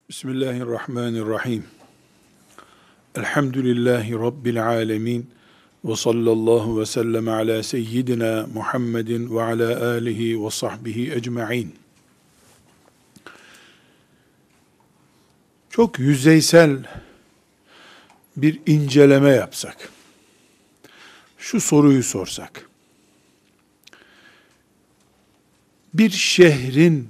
Bismillahirrahmanirrahim. Elhamdülillahi Rabbil alemin. Ve sallallahu ve sellem ala seyyidina Muhammedin ve ala alihi ve sahbihi ecma'in. Çok yüzeysel bir inceleme yapsak, şu soruyu sorsak, bir şehrin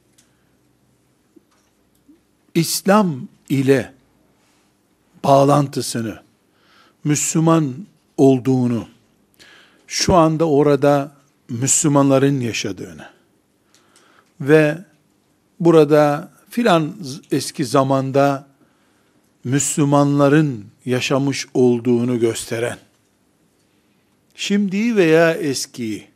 İslam ile bağlantısını, Müslüman olduğunu, şu anda orada Müslümanların yaşadığını ve burada filan eski zamanda Müslümanların yaşamış olduğunu gösteren, şimdiyi veya eskiyi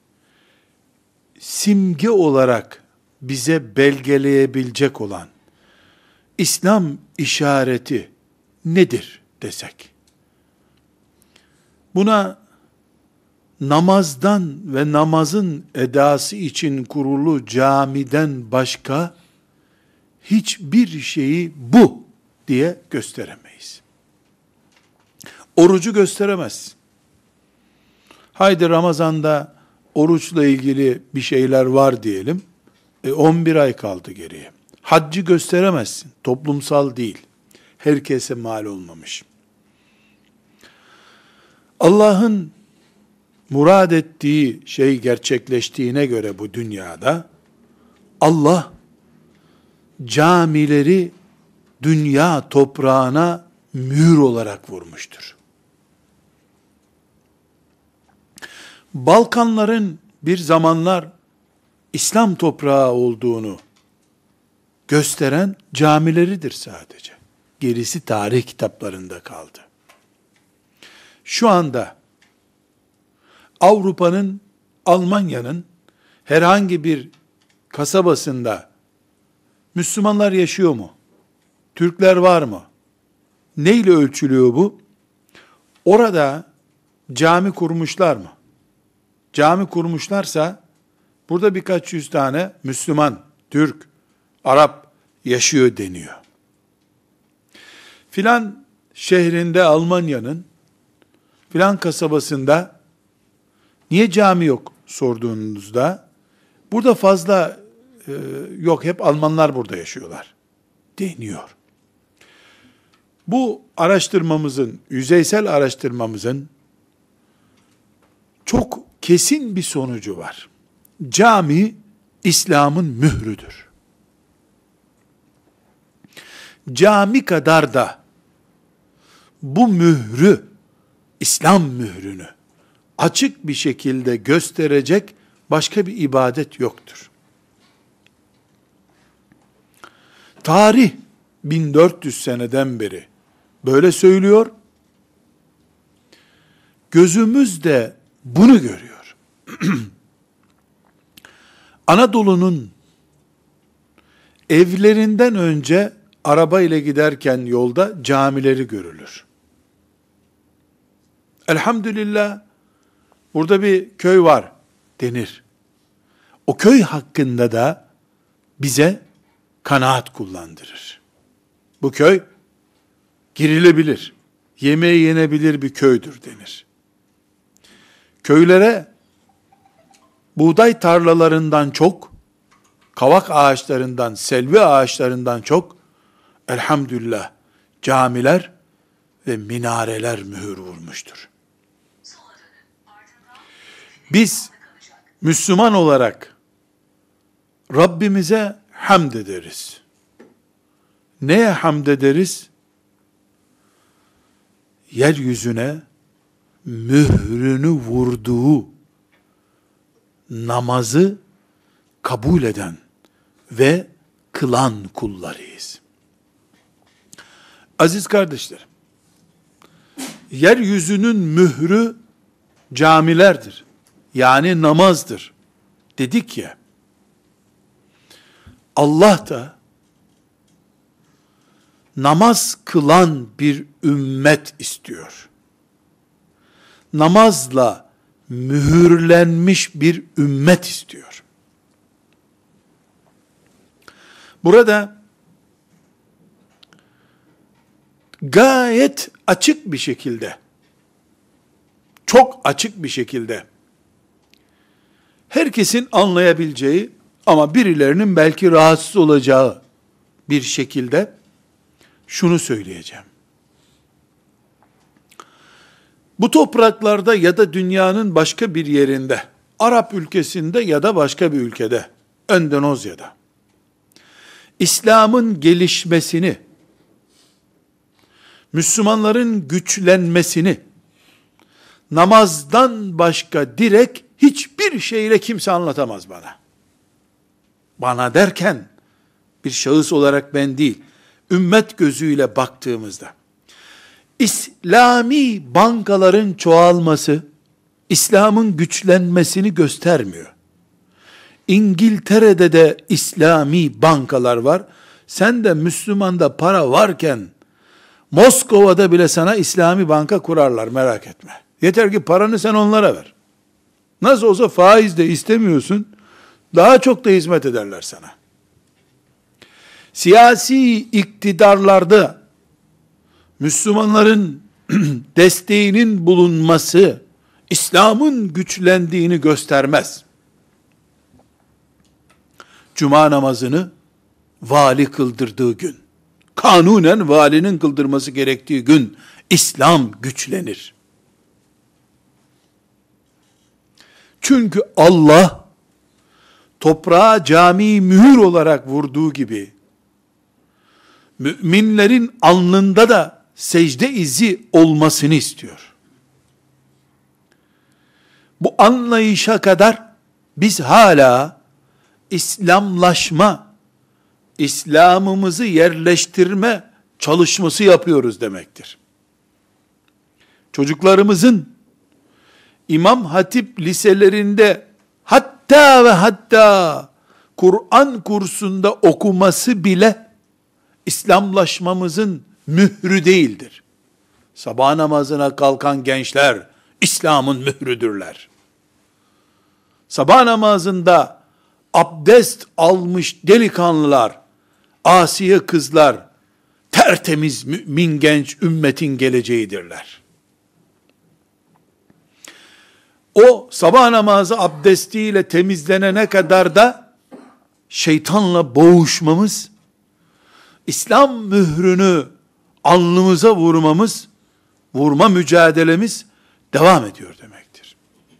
simge olarak bize belgeleyebilecek olan İslam işareti nedir desek, buna namazdan ve namazın edası için kurulu camiden başka hiçbir şeyi bu diye gösteremeyiz. Orucu gösteremez. Haydi Ramazan'da oruçla ilgili bir şeyler var diyelim. 11 ay kaldı geriye. Haccı gösteremezsin. Toplumsal değil. Herkese mal olmamış. Allah'ın murad ettiği şey gerçekleştiğine göre bu dünyada, Allah camileri dünya toprağına mühür olarak vurmuştur. Balkanların bir zamanlar İslam toprağı olduğunu gösteren camileridir sadece. Gerisi tarih kitaplarında kaldı. Şu anda Avrupa'nın, Almanya'nın herhangi bir kasabasında Müslümanlar yaşıyor mu? Türkler var mı? Neyle ölçülüyor bu? Orada cami kurmuşlar mı? Cami kurmuşlarsa burada birkaç yüz tane Müslüman, Türk, Arap yaşıyor deniyor. Filan şehrinde Almanya'nın filan kasabasında niye cami yok sorduğunuzda burada fazla yok, hep Almanlar burada yaşıyorlar deniyor. Bu araştırmamızın, yüzeysel araştırmamızın çok kesin bir sonucu var. Cami İslam'ın mührüdür. Cami kadar da bu mührü, İslam mührünü açık bir şekilde gösterecek başka bir ibadet yoktur. Tarih 1400 seneden beri böyle söylüyor. Gözümüz de bunu görüyor. Anadolu'nun evlerinden önce araba ile giderken yolda camileri görülür. Elhamdülillah burada bir köy var denir. O köy hakkında da bize kanaat kullandırır. Bu köy girilebilir, yemeği yenebilir bir köydür denir. Köylere buğday tarlalarından çok, kavak ağaçlarından, selvi ağaçlarından çok, elhamdülillah camiler ve minareler mühür vurmuştur. Biz Müslüman olarak Rabbimize hamd ederiz. Neye hamd ederiz? Yeryüzüne mührünü vurduğu namazı kabul eden ve kılan kullarıyız. Aziz kardeşlerim, yeryüzünün mührü camilerdir. Yani namazdır. Dedik ya, Allah da namaz kılan bir ümmet istiyor. Namazla mühürlenmiş bir ümmet istiyor. Burada gayet açık bir şekilde, çok açık bir şekilde, herkesin anlayabileceği ama birilerinin belki rahatsız olacağı bir şekilde şunu söyleyeceğim. Bu topraklarda ya da dünyanın başka bir yerinde, Arap ülkesinde ya da başka bir ülkede, Endonezya'da, İslam'ın gelişmesini, Müslümanların güçlenmesini, namazdan başka direkt hiçbir şeyle kimse anlatamaz bana. Bana derken, bir şahıs olarak ben değil, ümmet gözüyle baktığımızda, İslami bankaların çoğalması, İslam'ın güçlenmesini göstermiyor. İngiltere'de de İslami bankalar var. Sen de Müslüman'da para varken, Moskova'da bile sana İslami banka kurarlar, merak etme. Yeter ki paranı sen onlara ver. Nasıl olsa faiz de istemiyorsun, daha çok da hizmet ederler sana. Siyasi iktidarlarda Müslümanların desteğinin bulunması, İslam'ın güçlendiğini göstermez. Cuma namazını vali kıldırdığı gün, kanunen valinin kıldırması gerektiği gün, İslam güçlenir. Çünkü Allah, toprağa cami mühür olarak vurduğu gibi, müminlerin alnında da secde izi olmasını istiyor. Bu anlayışa kadar biz hala İslamlaşma, İslam'ımızı yerleştirme çalışması yapıyoruz demektir. Çocuklarımızın İmam Hatip liselerinde hatta ve hatta Kur'an kursunda okuması bile İslamlaşmamızın mührü değildir. Sabah namazına kalkan gençler İslam'ın mührüdürler. Sabah namazında abdest almış delikanlılar, asiye kızlar, tertemiz mümin genç ümmetin geleceğidirler. O sabah namazı abdestiyle temizlenene kadar da şeytanla boğuşmamız, İslam mührünü alnımıza vurmamız, vurma mücadelemiz devam ediyor demektir.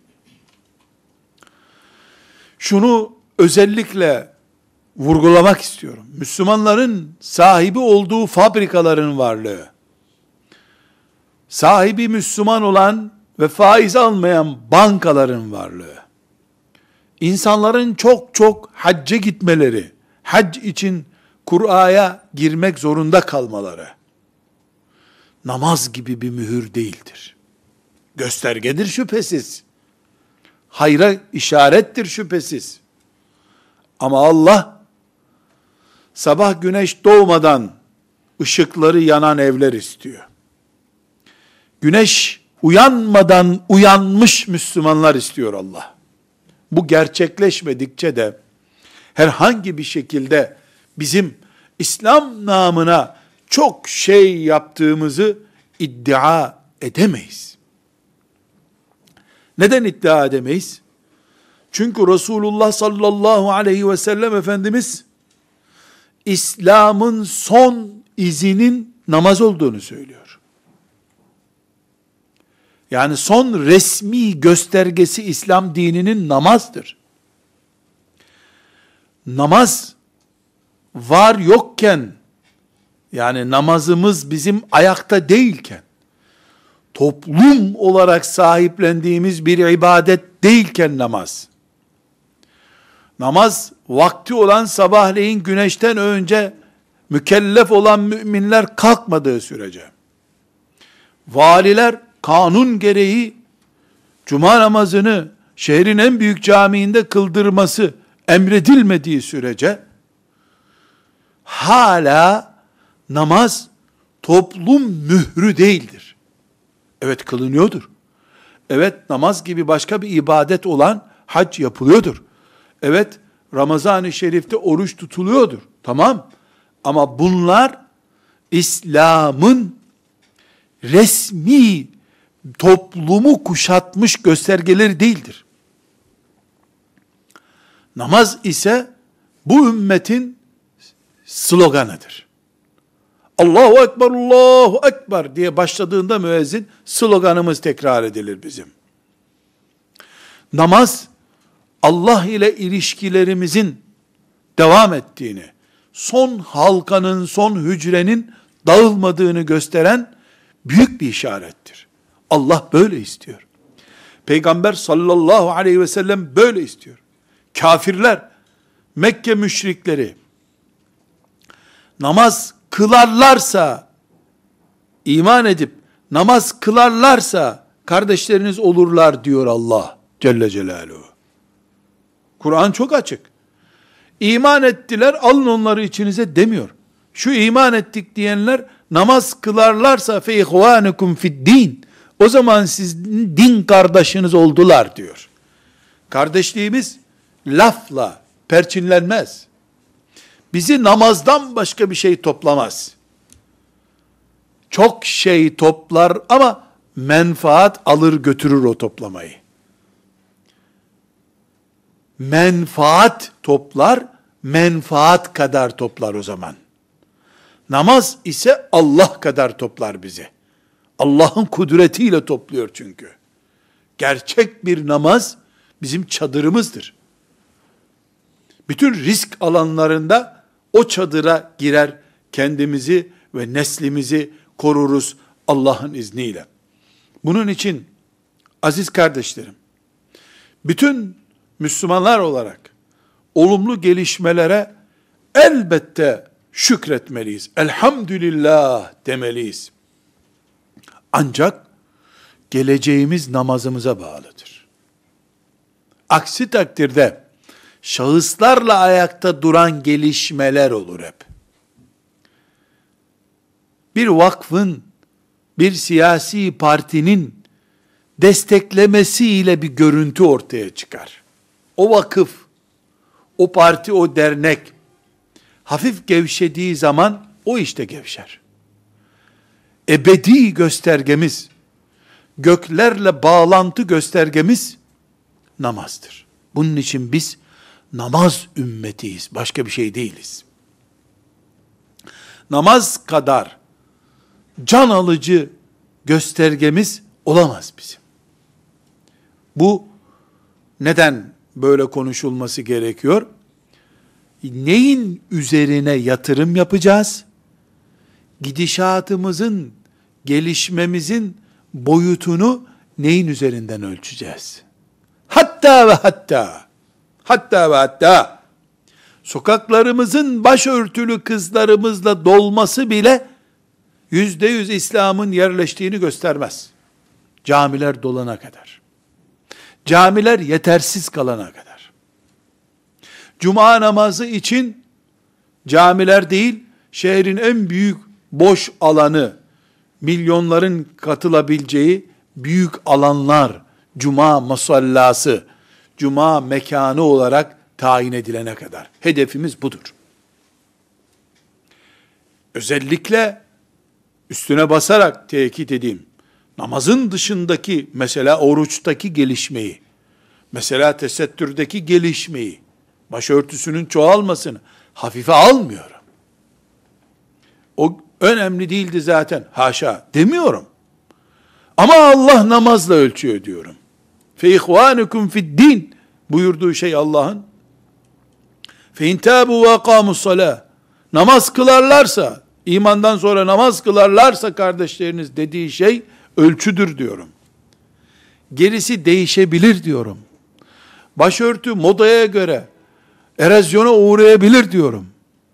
Şunu özellikle vurgulamak istiyorum. Müslümanların sahibi olduğu fabrikaların varlığı, sahibi Müslüman olan ve faiz almayan bankaların varlığı, insanların çok hacca gitmeleri, hac için Kur'a'ya girmek zorunda kalmaları, namaz gibi bir mühür değildir. Göstergedir şüphesiz. Hayra işarettir şüphesiz. Ama Allah, sabah güneş doğmadan ışıkları yanan evler istiyor. Güneş uyanmadan uyanmış Müslümanlar istiyor Allah. Bu gerçekleşmedikçe de herhangi bir şekilde bizim İslam namına çok şey yaptığımızı iddia edemeyiz. Neden iddia edemeyiz? Çünkü Resulullah sallallahu aleyhi ve sellem Efendimiz İslam'ın son izinin namaz olduğunu söylüyor. Yani son resmi göstergesi İslam dininin namazdır. Namaz var yokken, yani namazımız bizim ayakta değilken, toplum olarak sahiplendiğimiz bir ibadet değilken namaz vakti olan sabahleyin güneşten önce mükellef olan müminler kalkmadığı sürece, valiler kanun gereği cuma namazını şehrin en büyük camiinde kıldırması emredilmediği sürece, hala namaz toplum mührü değildir. Evet kılınıyordur. Evet namaz gibi başka bir ibadet olan hac yapılıyordur. Evet Ramazan-ı Şerif'te oruç tutuluyordur. Tamam. Ama bunlar İslam'ın resmi toplumu kuşatmış göstergeleri değildir. Namaz ise bu ümmetin sloganıdır. Allahu Ekber, Allahu Ekber diye başladığında müezzin sloganımız tekrar edilir bizim. Namaz, Allah ile ilişkilerimizin devam ettiğini, son halkanın, son hücrenin dağılmadığını gösteren büyük bir işarettir. Allah böyle istiyor. Peygamber sallallahu aleyhi ve sellem böyle istiyor. Kafirler, Mekke müşrikleri, namaz kılarlarsa, iman edip namaz kılarlarsa kardeşleriniz olurlar diyor Allah Celle Celaluhu. Kur'an çok açık. İman ettiler, alın onları içinize demiyor. Şu iman ettik diyenler namaz kılarlarsa fe ihvanukum fid din, o zaman sizin din kardeşiniz oldular diyor. Kardeşliğimiz lafla perçinlenmez. Bizi namazdan başka bir şey toplamaz. Çok şey toplar ama menfaat alır götürür o toplamayı. Menfaat toplar, menfaat kadar toplar o zaman. Namaz ise Allah kadar toplar bizi. Allah'ın kudretiyle topluyor çünkü. Gerçek bir namaz bizim çadırımızdır. Bütün risk alanlarında o çadıra girer, kendimizi ve neslimizi koruruz Allah'ın izniyle. Bunun için aziz kardeşlerim, bütün Müslümanlar olarak olumlu gelişmelere elbette şükretmeliyiz. Elhamdülillah demeliyiz. Ancak geleceğimiz namazımıza bağlıdır. Aksi takdirde şahıslarla ayakta duran gelişmeler olur hep. Bir vakfın, bir siyasi partinin desteklemesiyle bir görüntü ortaya çıkar. O vakıf, o parti, o dernek hafif gevşediği zaman o işte gevşer. Ebedi göstergemiz, göklerle bağlantı göstergemiz namazdır. Bunun için biz namaz ümmetiyiz. Başka bir şey değiliz. Namaz kadar can alıcı göstergemiz olamaz bizim. Bu neden böyle konuşulması gerekiyor? Neyin üzerine yatırım yapacağız? Gidişatımızın, gelişmemizin boyutunu neyin üzerinden ölçeceğiz? Hatta ve hatta sokaklarımızın başörtülü kızlarımızla dolması bile %100 İslam'ın yerleştiğini göstermez. Camiler dolana kadar. Camiler yetersiz kalana kadar. Cuma namazı için camiler değil, şehrin en büyük boş alanı, milyonların katılabileceği büyük alanlar, cuma musallası, cuma mekanı olarak tayin edilene kadar. Hedefimiz budur. Özellikle üstüne basarak tekit edeyim. Namazın dışındaki, mesela oruçtaki gelişmeyi, mesela tesettürdeki gelişmeyi, başörtüsünün çoğalmasını hafife almıyorum. O önemli değildi zaten, haşa demiyorum. Ama Allah namazla ölçüyor diyorum. Fe ihvanukum fid din buyurduğu şey Allah'ın. Fe in tabu ve akamus salah, namaz kılarlarsa, imandan sonra namaz kılarlarsa kardeşleriniz dediği şey ölçüdür diyorum. Gerisi değişebilir diyorum. Başörtü modaya göre erozyona uğrayabilir diyorum.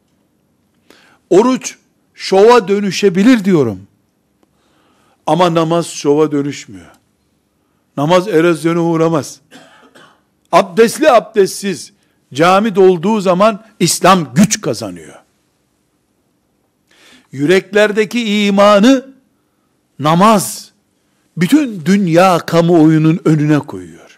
Oruç şova dönüşebilir diyorum. Ama namaz şova dönüşmüyor. Namaz erozyona uğramaz. Abdestli abdestsiz cami dolduğu zaman İslam güç kazanıyor. Yüreklerdeki imanı namaz bütün dünya kamuoyunun önüne koyuyor.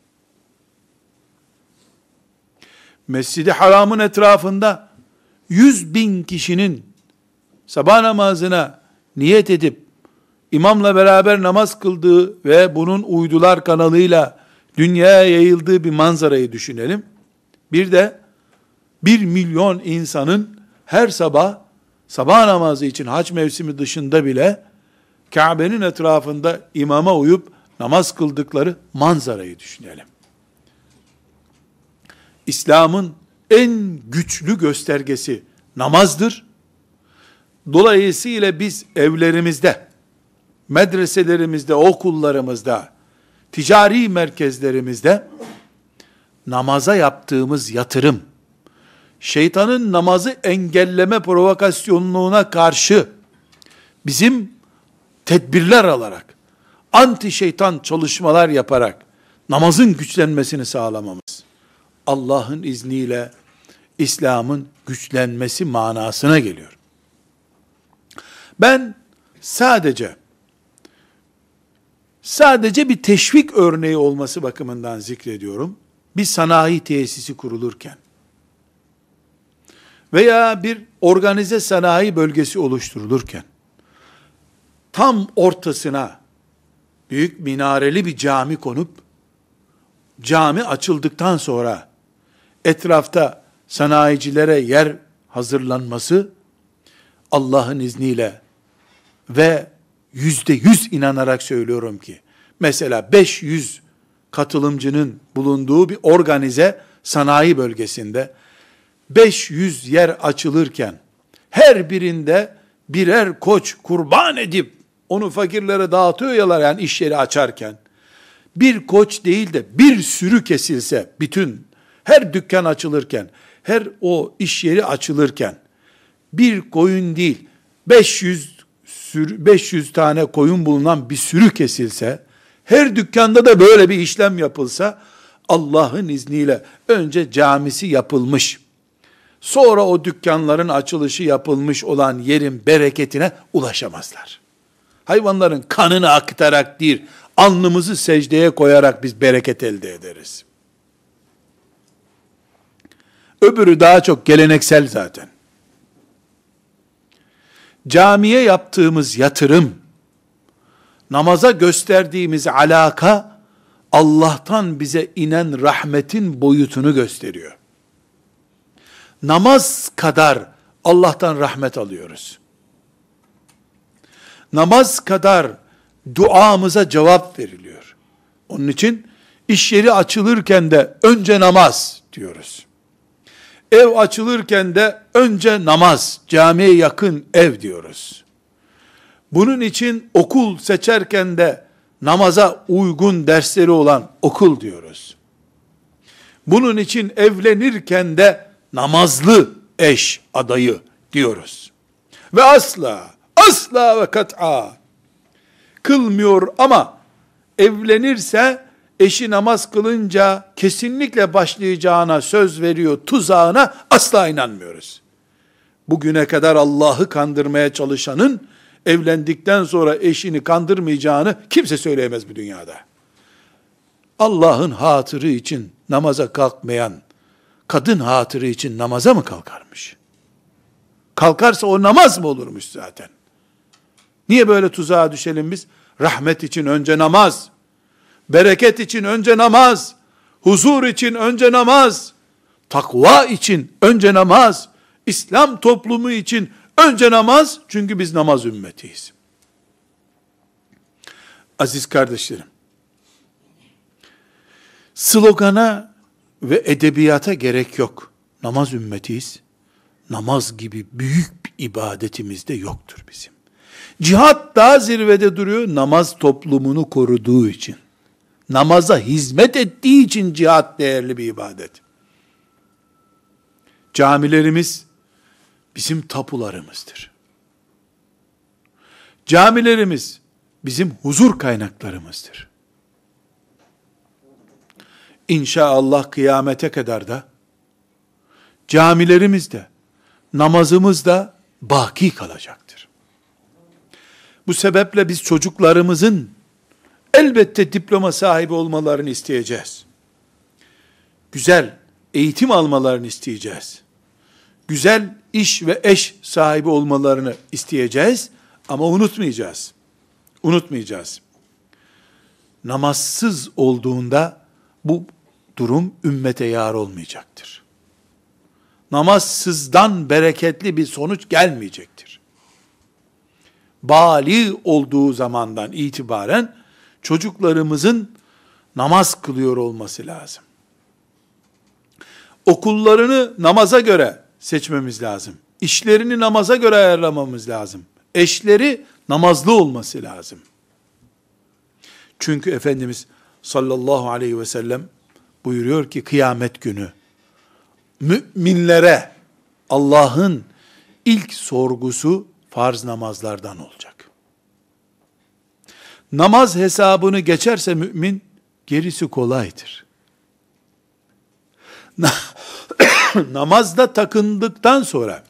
Mescid-i Haram'ın etrafında 100.000 kişinin sabah namazına niyet edip imamla beraber namaz kıldığı ve bunun uydular kanalıyla dünyaya yayıldığı bir manzarayı düşünelim. Bir de 1 milyon insanın her sabah namazı için hac mevsimi dışında bile Kabe'nin etrafında imama uyup namaz kıldıkları manzarayı düşünelim. İslam'ın en güçlü göstergesi namazdır. Dolayısıyla biz evlerimizde, medreselerimizde, okullarımızda, ticari merkezlerimizde namaza yaptığımız yatırım, şeytanın namazı engelleme provokasyonluğuna karşı bizim tedbirler alarak, anti şeytan çalışmalar yaparak namazın güçlenmesini sağlamamız, Allah'ın izniyle İslam'ın güçlenmesi manasına geliyor. Ben sadece bir teşvik örneği olması bakımından zikrediyorum. Bir sanayi tesisi kurulurken veya bir organize sanayi bölgesi oluşturulurken tam ortasına büyük minareli bir cami konup cami açıldıktan sonra etrafta sanayicilere yer hazırlanması Allah'ın izniyle ve %100 inanarak söylüyorum ki mesela 500 katılımcının bulunduğu bir organize sanayi bölgesinde 500 yer açılırken her birinde birer koç kurban edip onu fakirlere dağıtıyorlar yani iş yeri açarken bir koç değil de bir sürü kesilse bütün her dükkan açılırken her o iş yeri açılırken bir koyun değil 500 tane koyun bulunan bir sürü kesilse her dükkanda da böyle bir işlem yapılsa Allah'ın izniyle önce camisi yapılmış sonra o dükkanların açılışı yapılmış olan yerin bereketine ulaşamazlar. Hayvanların kanını akıtarak değil, alnımızı secdeye koyarak biz bereket elde ederiz. Öbürü daha çok geleneksel zaten. Camiye yaptığımız yatırım, namaza gösterdiğimiz alaka, Allah'tan bize inen rahmetin boyutunu gösteriyor. Namaz kadar Allah'tan rahmet alıyoruz. Namaz kadar duamıza cevap veriliyor. Onun için iş yeri açılırken de önce namaz diyoruz. Ev açılırken de önce namaz, camiye yakın ev diyoruz. Bunun için okul seçerken de namaza uygun dersleri olan okul diyoruz. Bunun için evlenirken de namazlı eş adayı diyoruz. Ve asla ve kat'a kılmıyor ama evlenirse eşi namaz kılınca kesinlikle başlayacağına söz veriyor tuzağına asla inanmıyoruz. Bugüne kadar Allah'ı kandırmaya çalışanın evlendikten sonra eşini kandırmayacağını kimse söyleyemez bu dünyada. Allah'ın hatırı için namaza kalkmayan kadın hatırı için namaza mı kalkarmış? Kalkarsa o namaz mı olurmuş zaten? Niye böyle tuzağa düşelim biz? Rahmet için önce namaz, bereket için önce namaz, huzur için önce namaz, takva için önce namaz, İslam toplumu için önce namaz, çünkü biz namaz ümmetiyiz. Aziz kardeşlerim, slogana ve edebiyata gerek yok. Namaz ümmetiyiz. Namaz gibi büyük bir ibadetimiz de yoktur bizim. Cihat daha zirvede duruyor, namaz toplumunu koruduğu için. Namaza hizmet ettiği için cihat değerli bir ibadet. Camilerimiz bizim tapularımızdır. Camilerimiz bizim huzur kaynaklarımızdır. İnşallah kıyamete kadar da camilerimizde, namazımızda baki kalacaktır. Bu sebeple biz çocuklarımızın elbette diploma sahibi olmalarını isteyeceğiz. Güzel eğitim almalarını isteyeceğiz. Güzel iş ve eş sahibi olmalarını isteyeceğiz ama unutmayacağız. unutmayacağız. Namazsız olduğunda bu durum ümmete yar olmayacaktır. Namazsızdan bereketli bir sonuç gelmeyecektir. Bali olduğu zamandan itibaren çocuklarımızın namaz kılıyor olması lazım. Okullarını namaza göre seçmemiz lazım. İşlerini namaza göre ayarlamamız lazım. Eşleri namazlı olması lazım. Çünkü Efendimiz sallallahu aleyhi ve sellem buyuruyor ki kıyamet günü müminlere Allah'ın ilk sorgusu farz namazlardan olacak. Namaz hesabını geçerse mümin, gerisi kolaydır. Namazda takındıktan sonra,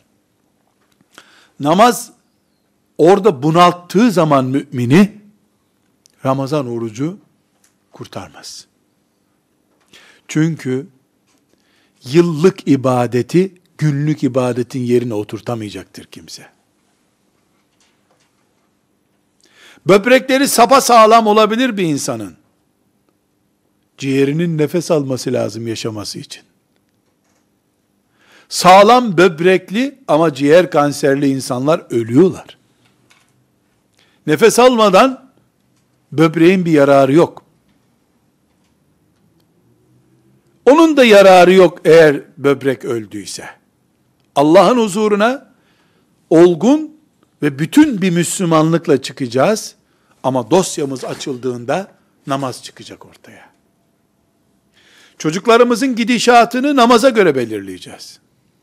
namaz orada bunalttığı zaman mümini, Ramazan orucu kurtarmaz. Çünkü yıllık ibadeti, günlük ibadetin yerine oturtamayacaktır kimse. Böbrekleri sapasağlam olabilir bir insanın. Ciğerinin nefes alması lazım yaşaması için. Sağlam böbrekli ama ciğer kanserli insanlar ölüyorlar. Nefes almadan böbreğin bir yararı yok. Onun da yararı yok eğer böbrek öldüyse. Allah'ın huzuruna olgun ve bütün bir Müslümanlıkla çıkacağız. Ama dosyamız açıldığında namaz çıkacak ortaya. Çocuklarımızın gidişatını namaza göre belirleyeceğiz.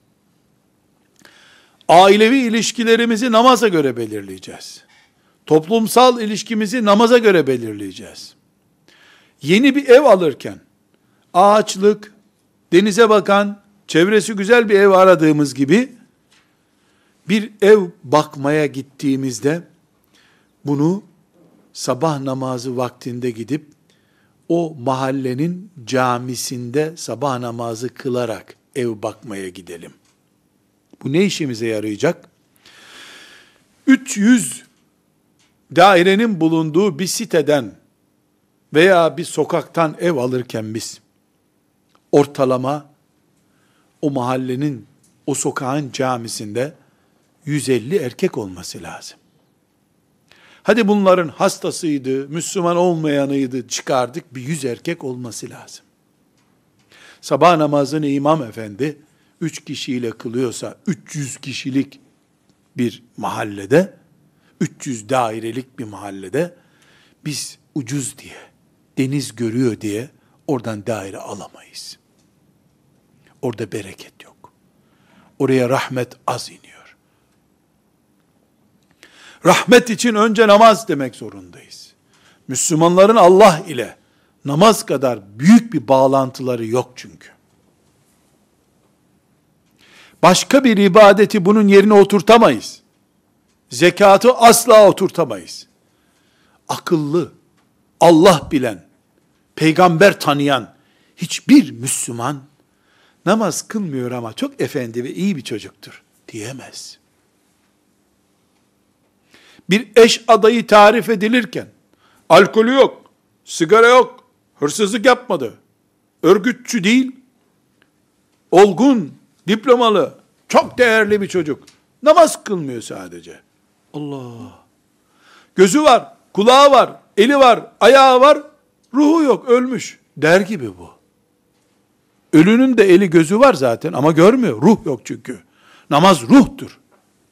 Ailevi ilişkilerimizi namaza göre belirleyeceğiz. Toplumsal ilişkimizi namaza göre belirleyeceğiz. Yeni bir ev alırken, ağaçlık, denize bakan, çevresi güzel bir ev aradığımız gibi, bir ev bakmaya gittiğimizde, bunu sabah namazı vaktinde gidip, o mahallenin camisinde sabah namazı kılarak ev bakmaya gidelim. Bu ne işimize yarayacak? 300 dairenin bulunduğu bir siteden veya bir sokaktan ev alırken biz, ortalama o mahallenin, o sokağın camisinde 150 erkek olması lazım. Hadi bunların hastasıydı, Müslüman olmayanıydı çıkardık, bir 100 erkek olması lazım. Sabah namazını imam efendi 3 kişiyle kılıyorsa 300 kişilik bir mahallede, 300 dairelik bir mahallede biz ucuz diye, deniz görüyor diye oradan daire alamayız. Orada bereket yok. Oraya rahmet az iniyor. Rahmet için önce namaz demek zorundayız. Müslümanların Allah ile namaz kadar büyük bir bağlantıları yok çünkü. Başka bir ibadeti bunun yerine oturtamayız. Zekatı asla oturtamayız. Akıllı, Allah bilen, peygamber tanıyan hiçbir Müslüman namaz kılmıyor ama çok efendi ve iyi bir çocuktur diyemez. Bir eş adayı tarif edilirken, alkolü yok, sigara yok, hırsızlık yapmadı, örgütçü değil, olgun, diplomalı, çok değerli bir çocuk. Namaz kılmıyor sadece. Allah! Gözü var, kulağı var, eli var, ayağı var, ruhu yok, ölmüş. Der gibi bu. Ölünün de eli gözü var zaten ama görmüyor. Ruh yok çünkü. Namaz ruhtur.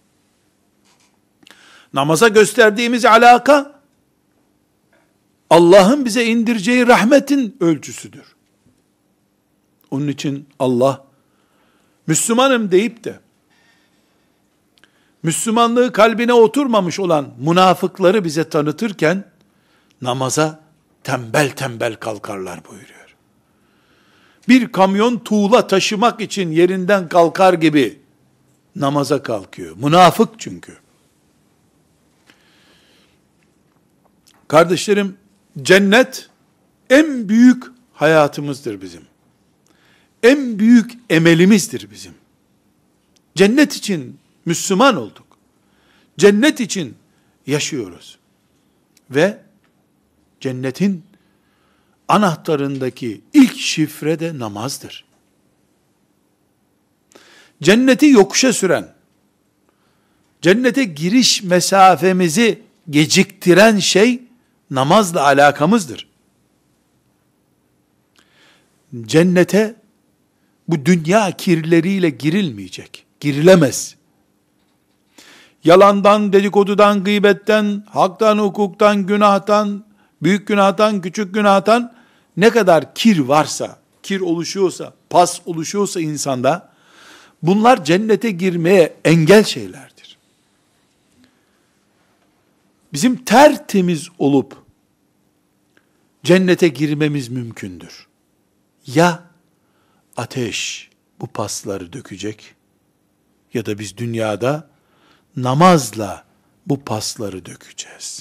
Namaza gösterdiğimiz alaka, Allah'ın bize indireceği rahmetin ölçüsüdür. Onun için Allah, Müslümanım deyip de, Müslümanlığı kalbine oturmamış olan münafıkları bize tanıtırken, namaza tembel tembel kalkarlar buyuruyor. Bir kamyon tuğla taşımak için yerinden kalkar gibi namaza kalkıyor. Münafık çünkü. Kardeşlerim, cennet en büyük hayatımızdır bizim. En büyük emelimizdir bizim. Cennet için Müslüman olduk. Cennet için yaşıyoruz. Ve cennetin anahtarındaki ilk şifre de namazdır. Cenneti yokuşa süren, cennete giriş mesafemizi geciktiren şey namazla alakamızdır. Cennete bu dünya kirleriyle girilmeyecek. Girilemez. Yalandan, dedikodudan, gıybetten, haktan, hukuktan, günahtan, büyük günahtan, küçük günahtan ne kadar kir varsa, kir oluşuyorsa, pas oluşuyorsa insanda, bunlar cennete girmeye engel şeylerdir. Bizim tertemiz olup cennete girmemiz mümkündür. Ya ateş bu pasları dökecek ya da biz dünyada namazla bu pasları dökeceğiz.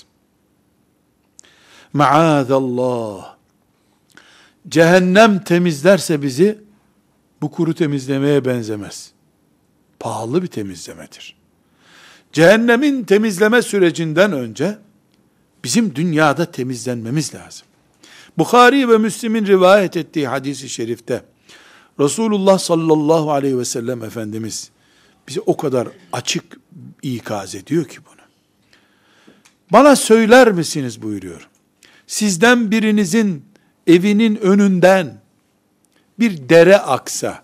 Maazallah. Cehennem temizlerse bizi, bu kuru temizlemeye benzemez. Pahalı bir temizlemedir. Cehennemin temizleme sürecinden önce bizim dünyada temizlenmemiz lazım. Bukhari ve Müslim'in rivayet ettiği hadis-i şerifte Resulullah sallallahu aleyhi ve sellem Efendimiz bize o kadar açık ikaz ediyor ki bunu. Bana söyler misiniz buyuruyor. Sizden birinizin evinin önünden bir dere aksa,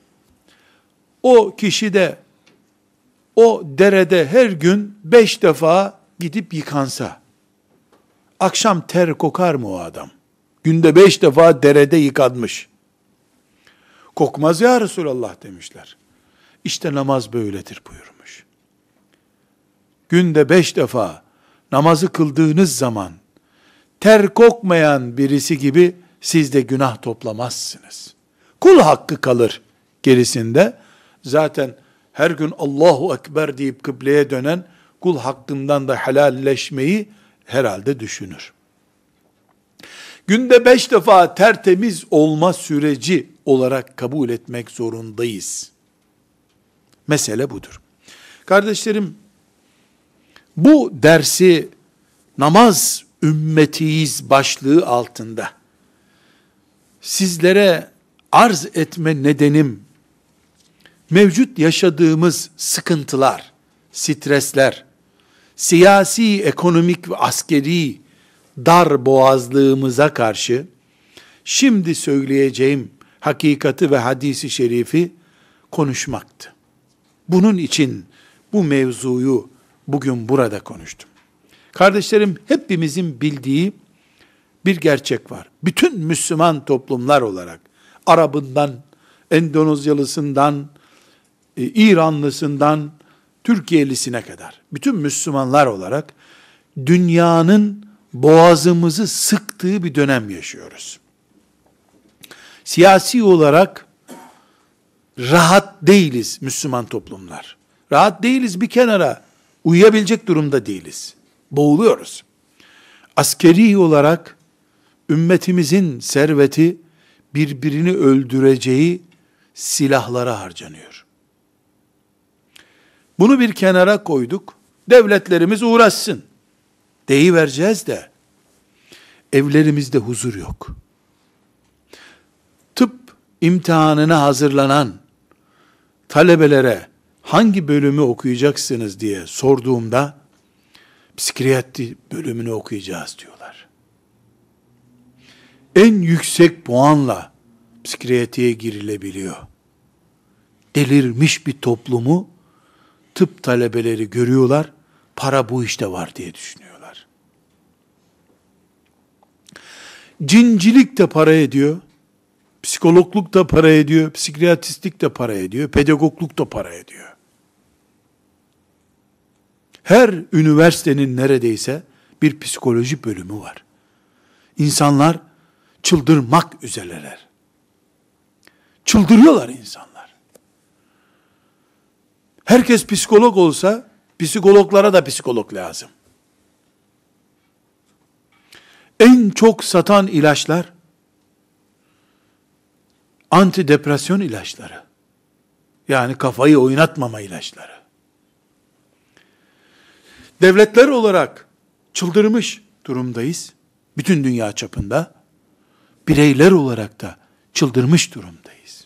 o kişi de o derede her gün 5 defa gidip yıkansa, akşam ter kokar mı o adam? Günde 5 defa derede yıkanmış. Kokmaz ya Resulallah demişler. İşte namaz böyledir buyurmuş. Günde 5 defa namazı kıldığınız zaman ter kokmayan birisi gibi siz de günah toplamazsınız. Kul hakkı kalır gerisinde. Zaten her gün Allahu Ekber deyip kıbleye dönen kul hakkından da helalleşmeyi herhalde düşünür. Günde 5 defa tertemiz olma süreci olarak kabul etmek zorundayız. Mesele budur. Kardeşlerim, bu dersi namaz ümmetiyiz başlığı altında sizlere arz etme nedenim, mevcut yaşadığımız sıkıntılar, stresler, siyasi, ekonomik ve askeri darboğazlığımıza karşı şimdi söyleyeceğim hakikati ve hadisi şerifi konuşmaktı. Bunun için bu mevzuyu bugün burada konuştum. Kardeşlerim, hepimizin bildiği bir gerçek var. Bütün Müslüman toplumlar olarak, Arabından, Endonezyalısından, İranlısından, Türkiyelisine kadar, bütün Müslümanlar olarak dünyanın boğazımızı sıktığı bir dönem yaşıyoruz. Siyasi olarak rahat değiliz Müslüman toplumlar. Rahat değiliz, bir kenara uyuyabilecek durumda değiliz. Boğuluyoruz. Askeri olarak ümmetimizin serveti birbirini öldüreceği silahlara harcanıyor. Bunu bir kenara koyduk. Devletlerimiz uğraşsın. Deyivereceğiz de evlerimizde huzur yok. Tıp imtihanına hazırlanan talebelere hangi bölümü okuyacaksınız diye sorduğumda psikiyatri bölümünü okuyacağız diyorlar. En yüksek puanla psikiyatriye girilebiliyor. Delirmiş bir toplumu tıp talebeleri görüyorlar, para bu işte var diye düşünüyorlar. Cincilik de para ediyor, psikologluk da para ediyor, psikiyatristlik de para ediyor, pedagogluk da para ediyor. Her üniversitenin neredeyse bir psikoloji bölümü var. İnsanlar çıldırmak üzereler. Çıldırıyorlar insanlar. Herkes psikolog olsa, psikologlara da psikolog lazım. En çok satan ilaçlar, antidepresyon ilaçları. Yani kafayı oynatmama ilaçları. Devletler olarak çıldırmış, durumdayız. Bütün dünya çapında. Bireyler olarak da çıldırmış durumdayız.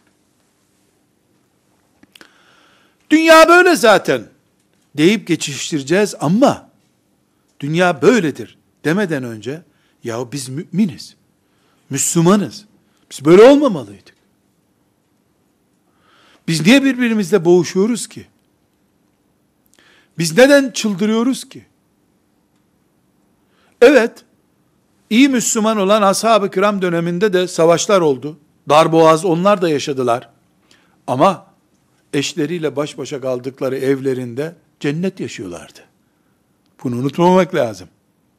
Dünya böyle zaten deyip geçiştireceğiz ama dünya böyledir demeden önce ya biz müminiz, Müslümanız. Biz böyle olmamalıydık. Biz niye birbirimizle boğuşuyoruz ki? Biz neden çıldırıyoruz ki? Evet, iyi Müslüman olan ashab-ı kiram döneminde de savaşlar oldu. Darboğaz onlar da yaşadılar. Ama eşleriyle baş başa kaldıkları evlerinde cennet yaşıyorlardı. Bunu unutmamak lazım.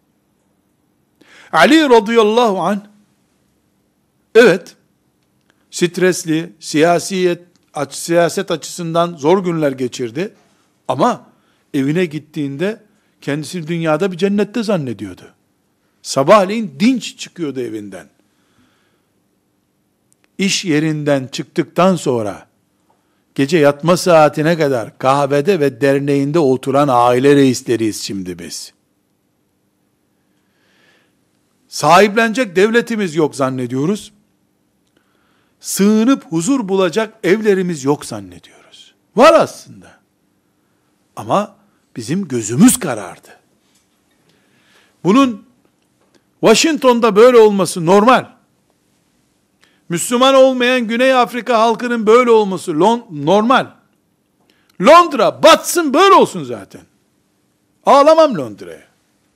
Ali radıyallahu anh, evet, stresli, siyaset açısından zor günler geçirdi. Ama evine gittiğinde kendisini dünyada bir cennette zannediyordu. Sabahleyin dinç çıkıyordu evinden. İş yerinden çıktıktan sonra gece yatma saatine kadar kahvede ve derneğinde oturan aile reisleriyiz şimdi biz. Sahiplenecek devletimiz yok zannediyoruz. Sığınıp huzur bulacak evlerimiz yok zannediyoruz. Var aslında. Ama bizim gözümüz karardı. Bunun Washington'da böyle olması normal. Müslüman olmayan Güney Afrika halkının böyle olması normal. Londra batsın, böyle olsun zaten. Ağlamam Londra'ya.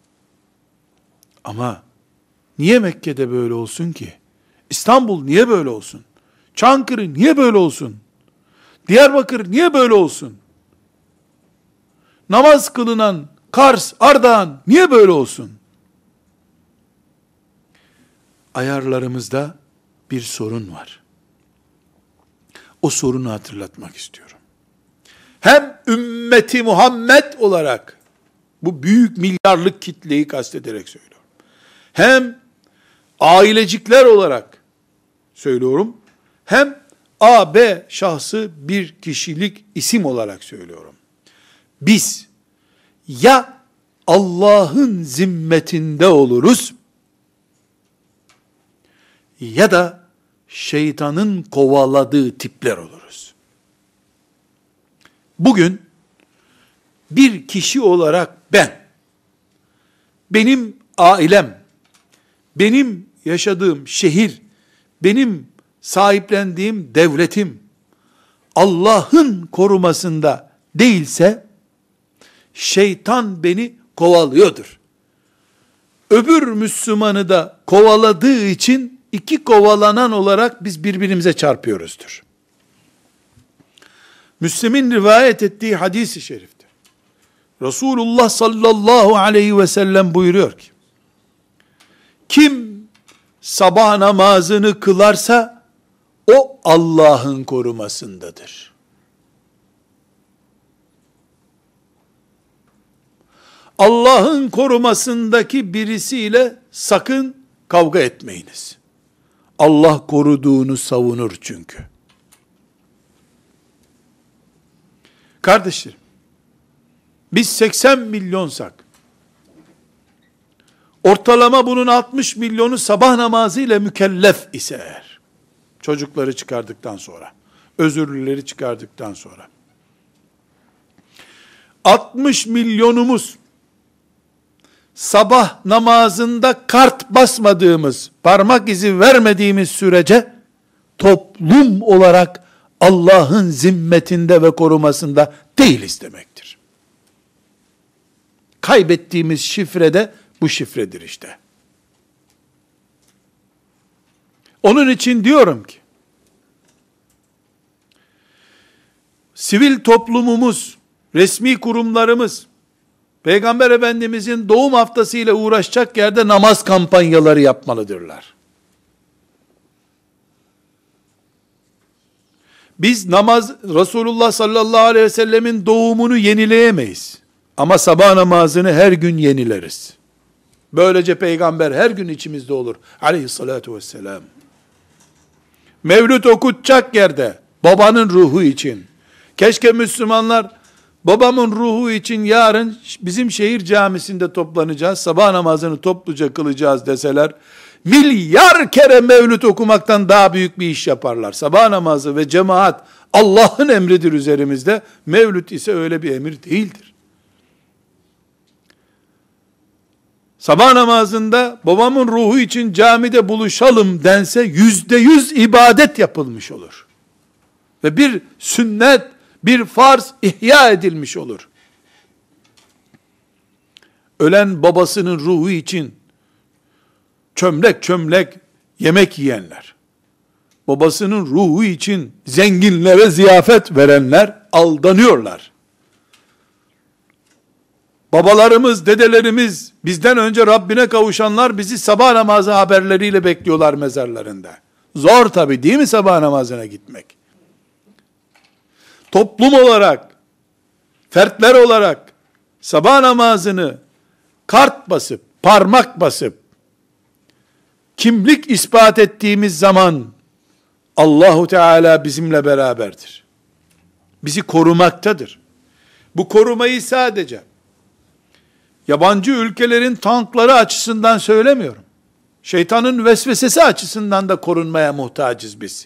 Ama niye Mekke'de böyle olsun ki? İstanbul niye böyle olsun? Çankırı niye böyle olsun? Diyarbakır niye böyle olsun? Namaz kılınan Kars, Ardahan niye böyle olsun? Ayarlarımızda bir sorun var. O sorunu hatırlatmak istiyorum. Hem ümmeti Muhammed olarak, bu büyük milyarlık kitleyi kastederek söylüyorum. Hem ailecikler olarak söylüyorum. Hem A, B şahsı bir kişilik isim olarak söylüyorum. Biz ya Allah'ın zimmetinde oluruz ya da şeytanın kovaladığı tipler oluruz. Bugün bir kişi olarak benim ailem, benim yaşadığım şehir, benim sahiplendiğim devletim Allah'ın korumasında değilse şeytan beni kovalıyordur. Öbür Müslümanı da kovaladığı için iki kovalanan olarak biz birbirimize çarpıyoruzdur. Müslim'in rivayet ettiği hadis-i şerifte Resulullah sallallahu aleyhi ve sellem buyuruyor ki, kim sabah namazını kılarsa o Allah'ın korumasındadır. Allah'ın korumasındaki birisiyle sakın kavga etmeyiniz. Allah koruduğunu savunur çünkü. Kardeşlerim, biz 80 milyonsak, ortalama bunun 60 milyonu sabah namazı ile mükellef ise eğer, çocukları çıkardıktan sonra, özürlüleri çıkardıktan sonra, 60 milyonumuz sabah namazında kart basmadığımız, parmak izi vermediğimiz sürece toplum olarak Allah'ın zimmetinde ve korumasında değiliz demektir. Kaybettiğimiz şifre de bu şifredir işte. Onun için diyorum ki, sivil toplumumuz, resmi kurumlarımız, Peygamber Efendimizin doğum haftası ile uğraşacak yerde namaz kampanyaları yapmalıdırlar. Biz Resulullah sallallahu aleyhi ve sellemin doğumunu yenileyemeyiz. Ama sabah namazını her gün yenileriz. Böylece peygamber her gün içimizde olur. Aleyhissalatu vesselam. Mevlüt okutacak yerde, babanın ruhu için. Keşke Müslümanlar Babamın ruhu için yarın bizim şehir camisinde toplanacağız, sabah namazını topluca kılacağız deseler, milyar kere mevlüt okumaktan daha büyük bir iş yaparlar. Sabah namazı ve cemaat Allah'ın emridir üzerimizde. Mevlüt ise öyle bir emir değildir. Sabah namazında babamın ruhu için camide buluşalım dense %100 ibadet yapılmış olur. Ve bir sünnet, bir farz ihya edilmiş olur. Ölen babasının ruhu için çömlek çömlek yemek yiyenler, babasının ruhu için zenginlere ziyafet verenler aldanıyorlar. Babalarımız, dedelerimiz, bizden önce Rabbine kavuşanlar bizi sabah namazı haberleriyle bekliyorlar mezarlarında. Zor tabii değil mi sabah namazına gitmek? Toplum olarak, fertler olarak sabah namazını kart basıp, parmak basıp, kimlik ispat ettiğimiz zaman Allahu Teala bizimle beraberdir. Bizi korumaktadır. Bu korumayı sadece yabancı ülkelerin tankları açısından söylemiyorum. Şeytanın vesvesesi açısından da korunmaya muhtacız biz.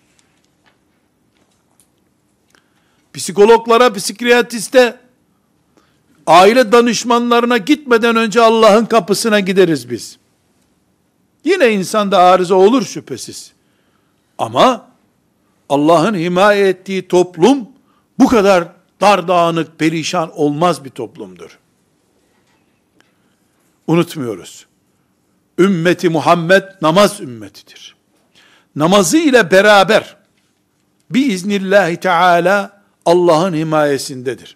Psikologlara, psikiyatriste, aile danışmanlarına gitmeden önce Allah'ın kapısına gideriz biz. Yine insanda arıza olur şüphesiz. Ama Allah'ın himaye ettiği toplum bu kadar dardağınık, perişan olmaz bir toplumdur. Unutmuyoruz. Ümmeti Muhammed namaz ümmetidir. Namazı ile beraber biiznillahü teala Allah'ın himayesindedir.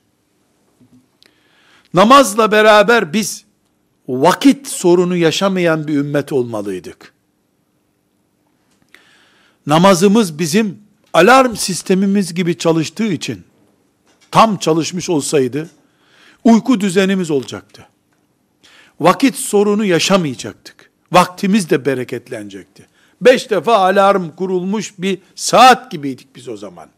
Namazla beraber biz vakit sorunu yaşamayan bir ümmet olmalıydık. Namazımız bizim alarm sistemimiz gibi çalıştığı için, tam çalışmış olsaydı, uyku düzenimiz olacaktı. Vakit sorunu yaşamayacaktık. Vaktimiz de bereketlenecekti. 5 defa alarm kurulmuş bir saat gibiydik biz o zaman.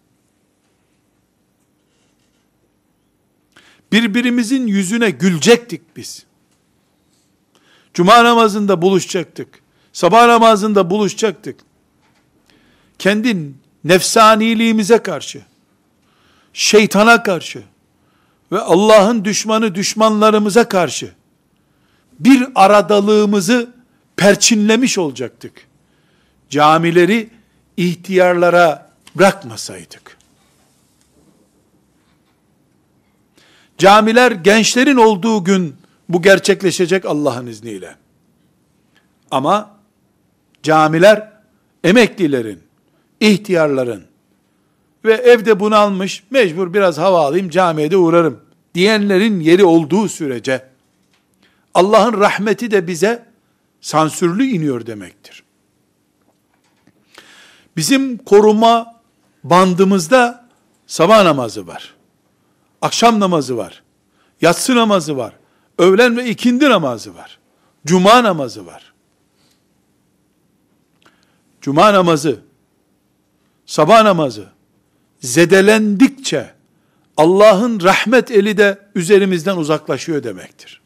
Birbirimizin yüzüne gülecektik biz. Cuma namazında buluşacaktık. Sabah namazında buluşacaktık. Kendi nefsaniliğimize karşı, şeytana karşı ve Allah'ın düşmanı düşmanlarımıza karşı bir aradalığımızı perçinlemiş olacaktık. Camileri ihtiyarlara bırakmasaydık. Camiler gençlerin olduğu gün bu gerçekleşecek Allah'ın izniyle. Ama camiler emeklilerin, ihtiyarların ve evde bunalmış, mecbur biraz hava alayım camiye de uğrarım diyenlerin yeri olduğu sürece Allah'ın rahmeti de bize sansürlü iniyor demektir. Bizim koruma bandımızda sabah namazı var. Akşam namazı var. Yatsı namazı var. Öğlen ve ikindi namazı var. Cuma namazı var. Cuma namazı, sabah namazı zedelendikçe Allah'ın rahmet eli de üzerimizden uzaklaşıyor demektir.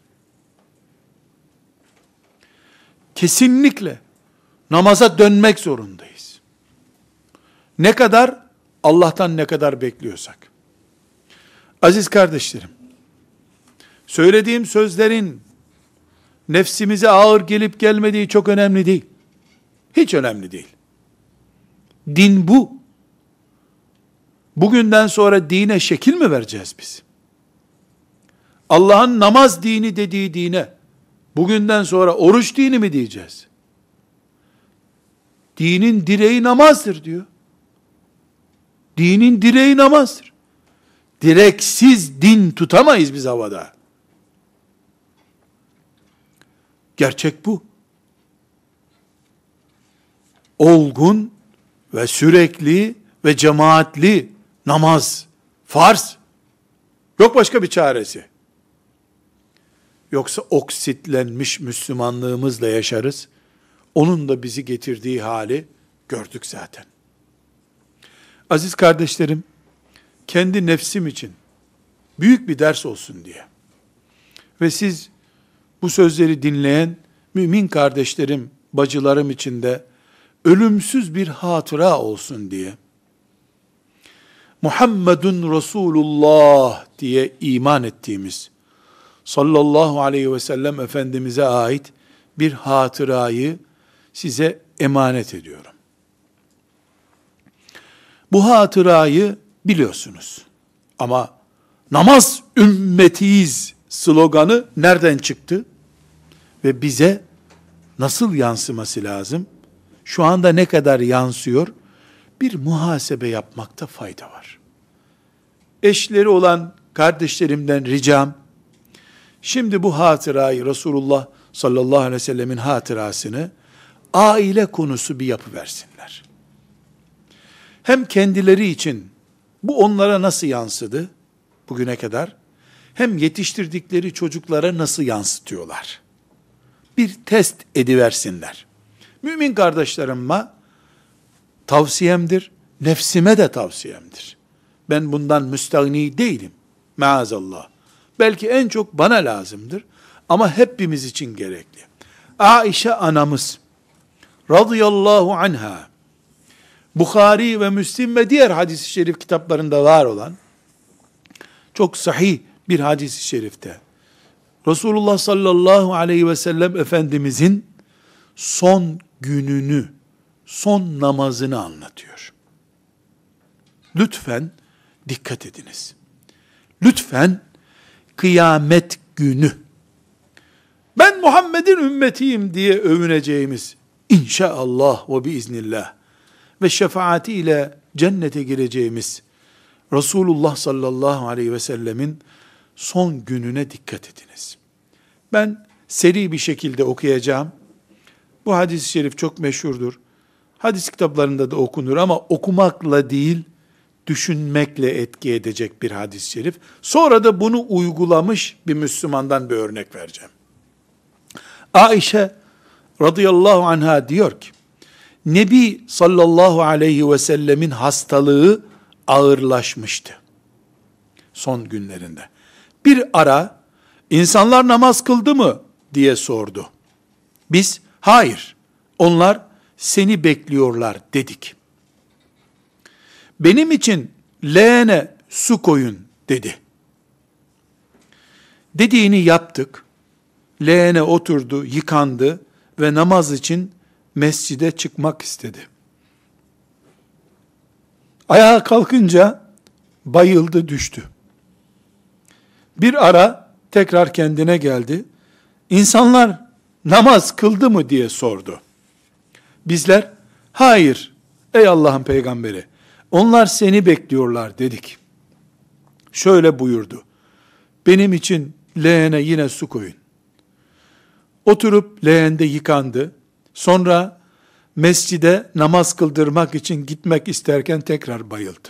Kesinlikle namaza dönmek zorundayız. Ne kadar? Allah'tan ne kadar bekliyorsak. Aziz kardeşlerim, söylediğim sözlerin nefsimize ağır gelip gelmediği çok önemli değil. Hiç önemli değil. Din bu. Bugünden sonra dine şekil mi vereceğiz biz? Allah'ın namaz dini dediği dine, bugünden sonra oruç dini mi diyeceğiz? Dinin direği namazdır diyor. Dinin direği namazdır. Direksiz din tutamayız biz havada. Gerçek bu. Olgun ve sürekli ve cemaatli namaz, farz. Yok başka bir çaresi. Yoksa oksitlenmiş Müslümanlığımızla yaşarız. Onun da bizi getirdiği hali gördük zaten. Aziz kardeşlerim, kendi nefsim için büyük bir ders olsun diye. Ve siz bu sözleri dinleyen mümin kardeşlerim, bacılarım için de ölümsüz bir hatıra olsun diye, Muhammedun Resulullah diye iman ettiğimiz sallallahu aleyhi ve sellem Efendimiz'e ait bir hatırayı size emanet ediyorum. Bu hatırayı biliyorsunuz. Ama namaz ümmetiyiz sloganı nereden çıktı? Ve bize nasıl yansıması lazım? Şu anda ne kadar yansıyor? Bir muhasebe yapmakta fayda var. Eşleri olan kardeşlerimden ricam, şimdi bu hatırayı, Resulullah sallallahu aleyhi ve sellemin hatırasını aile konusu bir yapıversinler. Hem kendileri için bu onlara nasıl yansıdı bugüne kadar, hem yetiştirdikleri çocuklara nasıl yansıtıyorlar? Bir test ediversinler. Mümin kardeşlerime tavsiyemdir, nefsime de tavsiyemdir. Ben bundan müstahni değilim, maazallah. Belki en çok bana lazımdır ama hepimiz için gerekli. Aişe anamız radıyallahu anha, Bukhari ve Müslim ve diğer hadis-i şerif kitaplarında var olan çok sahih bir hadis-i şerifte Resulullah sallallahu aleyhi ve sellem Efendimizin son gününü, son namazını anlatıyor. Lütfen dikkat ediniz. Lütfen kıyamet günü ben Muhammed'in ümmetiyim diye övüneceğimiz inşallah ve biiznillah ve şefaatiyle cennete gireceğimiz Resulullah sallallahu aleyhi ve sellemin son gününe dikkat ediniz. Ben seri bir şekilde okuyacağım. Bu hadis-i şerif çok meşhurdur. Hadis kitaplarında da okunur ama okumakla değil, düşünmekle etki edecek bir hadis-i şerif. Sonra da bunu uygulamış bir Müslümandan bir örnek vereceğim. Aişe radıyallahu anha diyor ki, Nebi sallallahu aleyhi ve sellemin hastalığı ağırlaşmıştı son günlerinde. Bir ara insanlar namaz kıldı mı diye sordu. Biz hayır, onlar seni bekliyorlar dedik. Benim için leğene su koyun dedi. Dediğini yaptık. Leğene oturdu, yıkandı ve namaz için mescide çıkmak istedi. Ayağa kalkınca bayıldı, düştü. Bir ara tekrar kendine geldi. İnsanlar namaz kıldı mı diye sordu. Bizler, hayır ey Allah'ın peygamberi, onlar seni bekliyorlar dedik. Şöyle buyurdu. Benim için leğene yine su koyun. Oturup leğende yıkandı. Sonra mescide namaz kıldırmak için gitmek isterken tekrar bayıldı.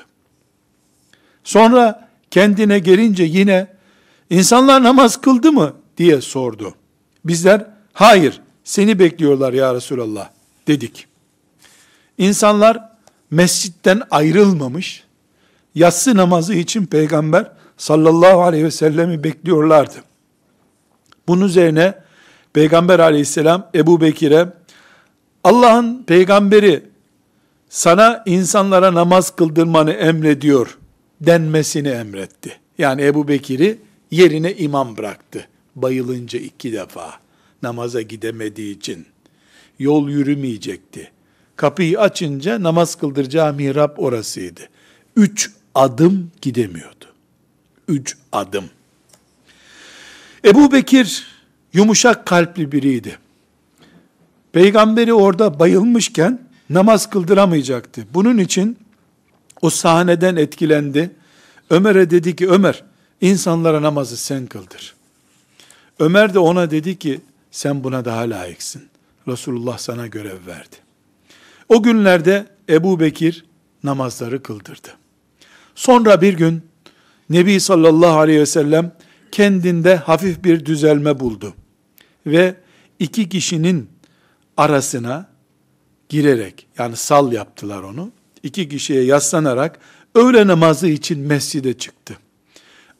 Sonra kendine gelince yine insanlar namaz kıldı mı diye sordu. Bizler hayır seni bekliyorlar ya Resulallah dedik. İnsanlar mescitten ayrılmamış, yatsı namazı için Peygamber sallallahu aleyhi ve sellemi bekliyorlardı. Bunun üzerine Peygamber aleyhisselam Ebu Bekir'e Allah'ın peygamberi sana insanlara namaz kıldırmanı emrediyor denmesini emretti. Yani Ebu Bekir'i yerine imam bıraktı. Bayılınca 2 defa namaza gidemediği için yol yürümeyecekti. Kapıyı açınca namaz kıldıracağı mihrap orasıydı. 3 adım gidemiyordu. 3 adım. Ebu Bekir yumuşak kalpli biriydi. Peygamberi orada bayılmışken namaz kıldıramayacaktı. Bunun için o sahneden etkilendi. Ömer'e dedi ki, Ömer, insanlara namazı sen kıldır. Ömer de ona dedi ki, sen buna daha layıksın. Resulullah sana görev verdi. O günlerde Ebu Bekir namazları kıldırdı. Sonra bir gün Nebi sallallahu aleyhi ve sellem kendinde hafif bir düzelme buldu. Ve 2 kişinin arasına girerek, yani sal yaptılar onu, 2 kişiye yaslanarak öğle namazı için mescide çıktı.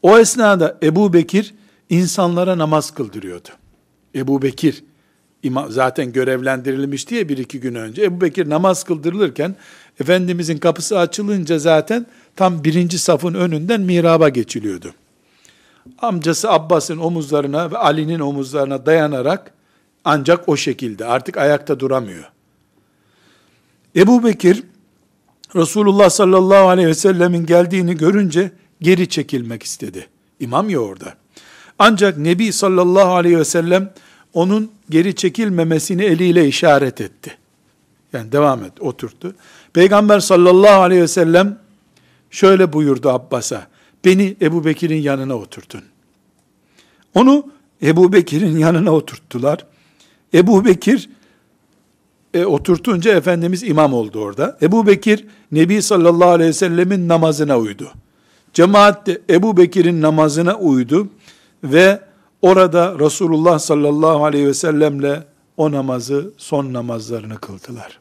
O esnada Ebu Bekir insanlara namaz kıldırıyordu. Ebu Bekir zaten görevlendirilmişti ya bir iki gün önce. Ebu Bekir namaz kıldırılırken Efendimizin kapısı açılınca zaten tam birinci safın önünden mihraba geçiliyordu. Amcası Abbas'ın omuzlarına ve Ali'nin omuzlarına dayanarak ancak o şekilde artık ayakta duramıyor. Ebu Bekir Resulullah sallallahu aleyhi ve sellemin geldiğini görünce geri çekilmek istedi. İmam ya orada. Ancak Nebi sallallahu aleyhi ve sellem onun geri çekilmemesini eliyle işaret etti. Yani devam et, oturttu. Peygamber sallallahu aleyhi ve sellem şöyle buyurdu Abbas'a, beni Ebu Bekir'in yanına oturtun. Onu Ebu Bekir'in yanına oturttular. Ebu Bekir oturtunca Efendimiz imam oldu orada. Ebu Bekir Nebi sallallahu aleyhi ve sellemin namazına uydu. Cemaat de Ebu Bekir'in namazına uydu ve orada Resulullah sallallahu aleyhi ve sellemle o namazı, son namazlarını kıldılar.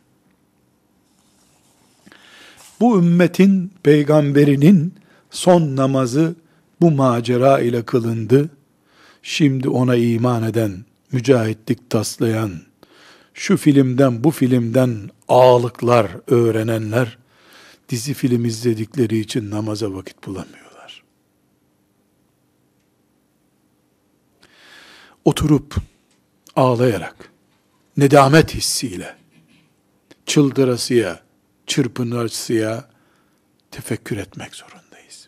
Bu ümmetin peygamberinin son namazı bu macera ile kılındı. Şimdi ona iman eden, mücahitlik taslayan, şu filmden bu filmden ağalıklar öğrenenler, dizi film izledikleri için namaza vakit bulamıyorlar. Oturup ağlayarak, nedamet hissiyle, çıldırasıya, çırpınasıya tefekkür etmek zorundayız.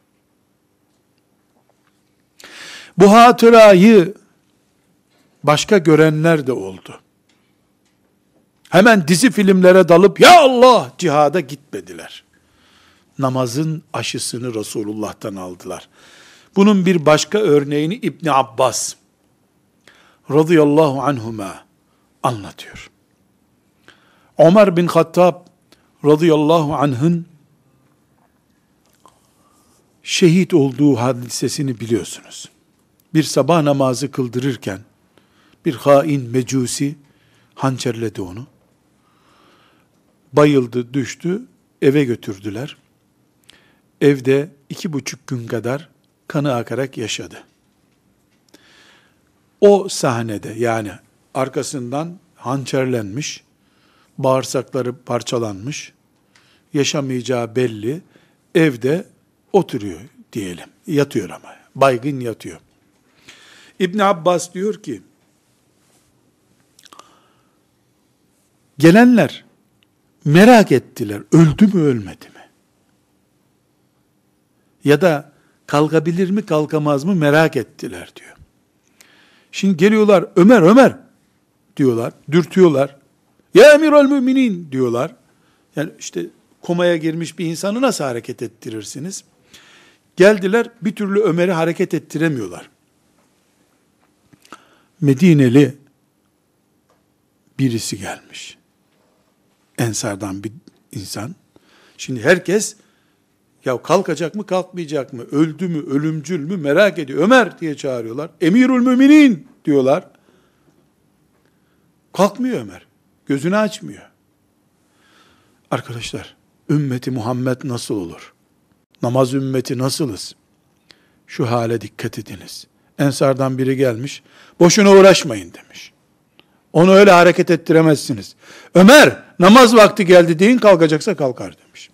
Bu hatırayı başka görenler de oldu. Hemen dizi filmlere dalıp ya Allah cihada gitmediler. Namazın aşısını Resulullah'tan aldılar. Bunun bir başka örneğini İbn Abbas radıyallahu anhuma anlatıyor. Ömer bin Hattab radıyallahu anh'ın şehit olduğu hadisesini biliyorsunuz. Bir sabah namazı kıldırırken bir hain mecusi hançerledi onu. Bayıldı, düştü, eve götürdüler. Evde 2,5 gün kadar kanı akarak yaşadı. O sahnede yani arkasından hançerlenmiş, bağırsakları parçalanmış, yaşamayacağı belli, evde oturuyor diyelim. Yatıyor ama, baygın yatıyor. İbn Abbas diyor ki, gelenler merak ettiler, öldü mü ölmedi mi? Ya da kalkabilir mi kalkamaz mı merak ettiler diyor. Şimdi geliyorlar, Ömer Ömer diyorlar, dürtüyorlar. Ya emirül müminin diyorlar. Yani işte komaya girmiş bir insanı nasıl hareket ettirirsiniz? Geldiler, bir türlü Ömer'i hareket ettiremiyorlar. Medineli birisi gelmiş. Ensardan bir insan. Şimdi herkes ya kalkacak mı kalkmayacak mı, öldü mü ölümcül mü merak ediyor. Ömer diye çağırıyorlar. Emirül müminin diyorlar. Kalkmıyor Ömer. Gözünü açmıyor. Arkadaşlar, ümmeti Muhammed nasıl olur? Namaz ümmeti nasılız? Şu hale dikkat ediniz. Ensardan biri gelmiş, boşuna uğraşmayın demiş. Onu öyle hareket ettiremezsiniz. Ömer, namaz vakti geldi deyin, kalkacaksa kalkar demiş.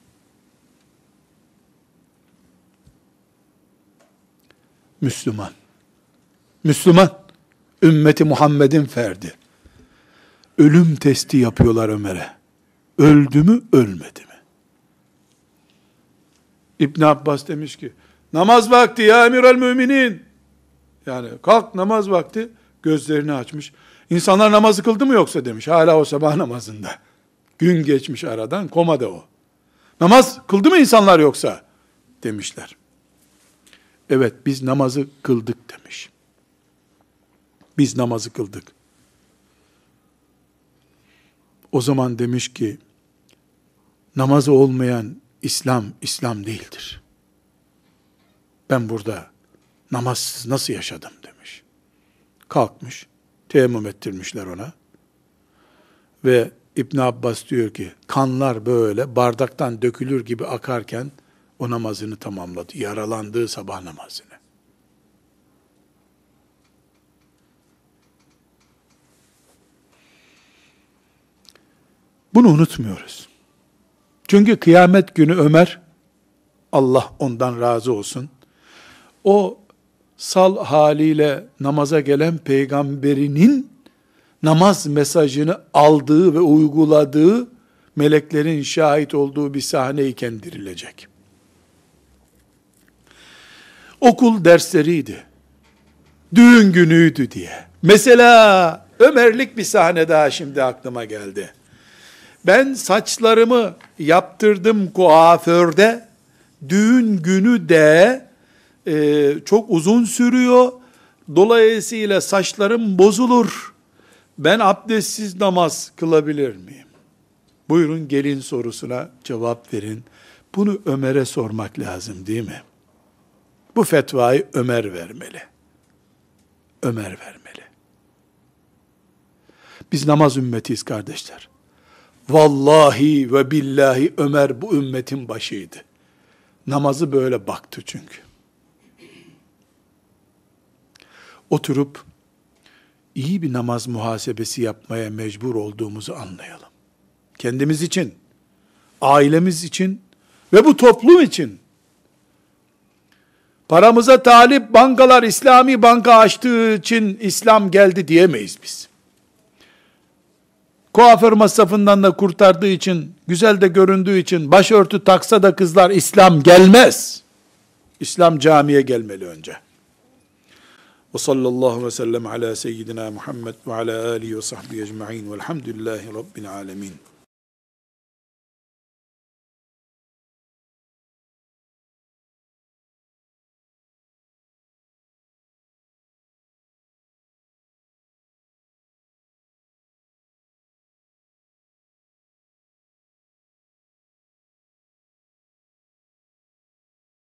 Müslüman. Müslüman, ümmeti Muhammed'in ferdi. Ölüm testi yapıyorlar Ömer'e. Öldü mü, ölmedi mi? İbn Abbas demiş ki, namaz vakti ya emirel müminin. Yani kalk namaz vakti, gözlerini açmış. İnsanlar namazı kıldı mı yoksa demiş. Hala o sabah namazında. Gün geçmiş aradan, komada o. Namaz kıldı mı insanlar yoksa? Demişler. Evet, biz namazı kıldık demiş. Biz namazı kıldık. O zaman demiş ki, namazı olmayan İslam, İslam değildir. Ben burada namazsız nasıl yaşadım demiş. Kalkmış, teyemmüm ettirmişler ona. Ve İbn Abbas diyor ki, kanlar böyle bardaktan dökülür gibi akarken o namazını tamamladı. Yaralandığı sabah namazını. Bunu unutmuyoruz. Çünkü kıyamet günü Ömer, Allah ondan razı olsun, o sal haliyle namaza gelen peygamberinin namaz mesajını aldığı ve uyguladığı, meleklerin şahit olduğu bir sahneyken dirilecek. Okul dersleriydi, düğün günüydü diye. Mesela Ömerlik bir sahne daha şimdi aklıma geldi. Ben saçlarımı yaptırdım kuaförde, düğün günü de çok uzun sürüyor, dolayısıyla saçlarım bozulur, ben abdestsiz namaz kılabilir miyim? Buyurun gelin sorusuna cevap verin. Bunu Ömer'e sormak lazım değil mi? Bu fetvayı Ömer vermeli. Ömer vermeli. Biz namaz ümmetiyiz kardeşler. Vallahi ve billahi Ömer bu ümmetin başıydı. Namazı böyle baktı çünkü. Oturup iyi bir namaz muhasebesi yapmaya mecbur olduğumuzu anlayalım. Kendimiz için, ailemiz için ve bu toplum için. Paramıza talip bankalar İslami banka açtığı için İslam geldi diyemeyiz biz. Kuaför masrafından da kurtardığı için, güzel de göründüğü için başörtü taksa da kızlar İslam gelmez. İslam camiye gelmeli önce. Ve sallallahu ve sellem ala seyyidina Muhammed ve ala alihi ve sahbihi ecma'in velhamdülillahi rabbil alemin.